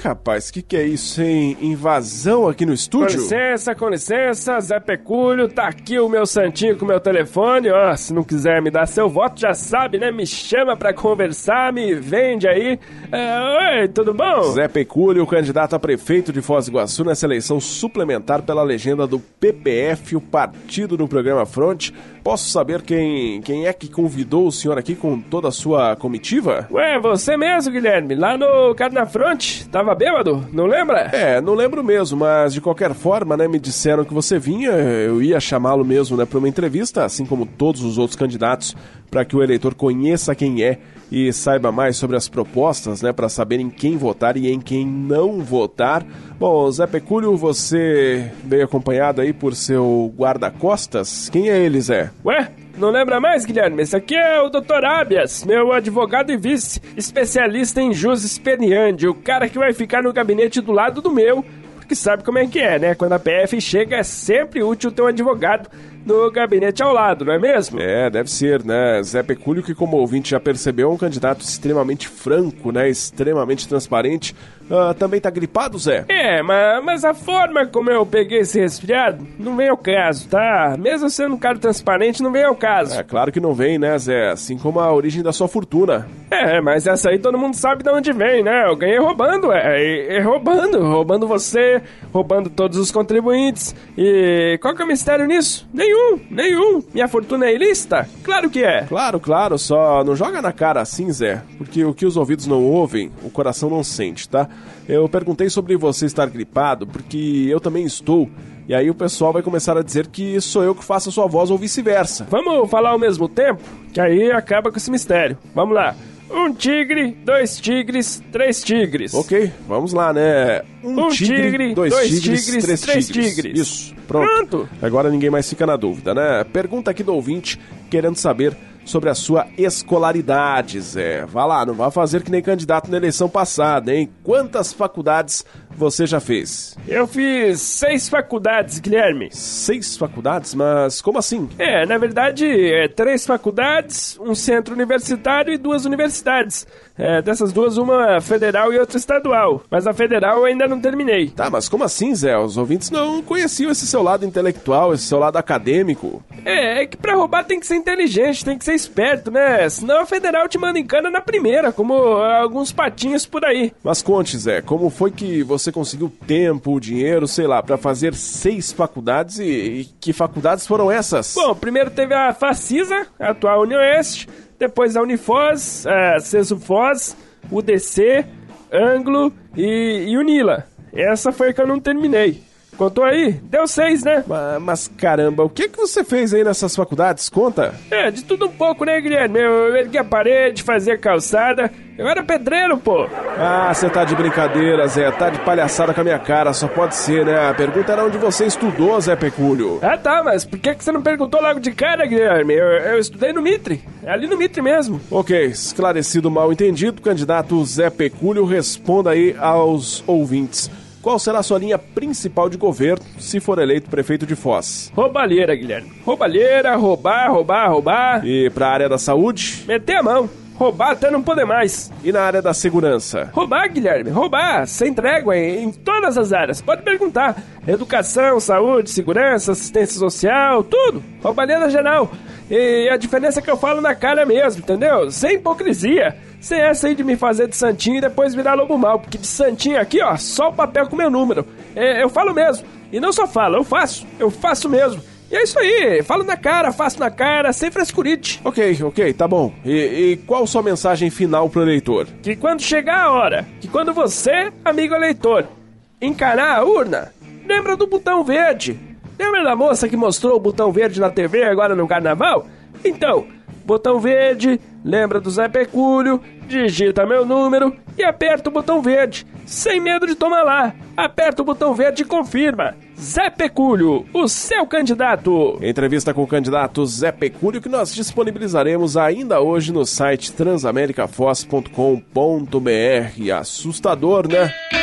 rapaz, que é isso, hein? Invasão aqui no estúdio? Com licença, Zé Pecúlio, tá aqui o meu santinho com o meu telefone, ó, se não quiser me dar seu voto, já sabe, né, me chama pra conversar, me vende aí. Oi, tudo bom? Zé Pecúlio, candidato a prefeito de Foz do Iguaçu nessa eleição suplementar pela legenda do PPF, o partido no programa Front. Posso saber quem é que convidou o senhor aqui com toda a sua comitiva? Ué, você mesmo, Guilherme, lá no Carnafront, tava bêbado, não lembra? Não lembro mesmo, mas de qualquer forma, né, me disseram que você vinha, eu ia chamá-lo mesmo, né, para uma entrevista, assim como todos os outros candidatos, para que o eleitor conheça quem é e saiba mais sobre as propostas, né, para saber em quem votar e em quem não votar. Bom, Zé Pecúlio, você veio acompanhado aí por seu guarda-costas. Quem é ele, Zé? Ué, não lembra mais, Guilherme? Esse aqui é o Dr. Abias, meu advogado e vice, especialista em jus expediente, o cara que vai ficar no gabinete do lado do meu, porque sabe como é que é, né? Quando a PF chega, é sempre útil ter um advogado no gabinete ao lado, não é mesmo? Deve ser, né? Zé Pecúlio, que como ouvinte já percebeu, é um candidato extremamente franco, né? Extremamente transparente. Também tá gripado, Zé? Mas a forma como eu peguei esse resfriado não vem ao caso, tá? Mesmo sendo um cara transparente, não vem ao caso. Claro que não vem, né, Zé? Assim como a origem da sua fortuna. Mas essa aí todo mundo sabe de onde vem, né? Eu ganhei roubando, roubando você, roubando todos os contribuintes. E qual que é o mistério nisso? Nenhum. Minha fortuna é ilícita? Claro que é. Claro, só não joga na cara assim, Zé, porque o que os ouvidos não ouvem, o coração não sente, tá? Eu perguntei sobre você estar gripado, porque eu também estou, e aí o pessoal vai começar a dizer que sou eu que faço a sua voz ou vice-versa. Vamos falar ao mesmo tempo? Que aí acaba com esse mistério. Vamos lá. 1 tigre, 2 tigres, 3 tigres. Ok, vamos lá, né? 1 tigre, 2 tigres, 3 tigres. Isso, pronto. Agora ninguém mais fica na dúvida, né? Pergunta aqui do ouvinte, querendo saber sobre a sua escolaridade, Zé. Vá lá, não vá fazer que nem candidato na eleição passada, hein? Quantas faculdades você já fez? Eu fiz 6 faculdades, Guilherme. 6 faculdades? Mas como assim? Na verdade, 3 faculdades, um centro universitário e 2 universidades. Dessas duas, uma federal e outra estadual. Mas a federal eu ainda não terminei. Tá, mas como assim, Zé? Os ouvintes não conheciam esse seu lado intelectual, esse seu lado acadêmico. É que pra roubar tem que ser inteligente, tem que ser esperto, né? Senão a federal te manda em cana na primeira, como alguns patinhos por aí. Mas conte, Zé, como foi que você conseguiu tempo, dinheiro, sei lá, pra fazer 6 faculdades e que faculdades foram essas? Bom, primeiro teve a Facisa, a atual Unioeste, depois a Unifoz, a Cesufoz, UDC, Anglo e Unila. Essa foi a que eu não terminei. Contou aí? Deu 6, né? Mas caramba, o que você fez aí nessas faculdades? Conta. De tudo um pouco, né, Guilherme? Eu ergui a parede, fazia calçada. Eu era pedreiro, pô. Você tá de brincadeira, Zé. Tá de palhaçada com a minha cara. Só pode ser, né? A pergunta era onde você estudou, Zé Pecúlio. Tá, mas por que você não perguntou logo de cara, Guilherme? Eu estudei no Mitre. Ali no Mitre mesmo. Ok, esclarecido mal entendido, candidato Zé Pecúlio, responda aí aos ouvintes. Qual será a sua linha principal de governo se for eleito prefeito de Foz? Roubalheira, Guilherme. Roubalheira, roubar. E pra área da saúde? Meter a mão. Roubar até não poder mais. E na área da segurança? Roubar, Guilherme, roubar, sem trégua, em todas as áreas. Pode perguntar. Educação, saúde, segurança, assistência social, tudo. Roubalheira geral. E a diferença é que eu falo na cara mesmo, entendeu? Sem hipocrisia. Sem essa aí de me fazer de santinho e depois virar lobo mau. Porque de santinho aqui, ó, só o papel com meu número. Eu falo mesmo. E não só falo, eu faço mesmo. E é isso aí, falo na cara, faço na cara, sem frescurite. Ok, tá bom. E qual sua mensagem final pro eleitor? Que quando chegar a hora, que quando você, amigo eleitor, encarar a urna, lembra do botão verde. Lembra da moça que mostrou o botão verde na TV agora no carnaval? Então, botão verde, lembra do Zé Pecúlio, digita meu número e aperta o botão verde, sem medo de tomar lá. Aperta o botão verde e confirma. Zé Pecúlio, o seu candidato. Entrevista com o candidato Zé Pecúlio que nós disponibilizaremos ainda hoje no site transamericafoz.com.br. Assustador, né?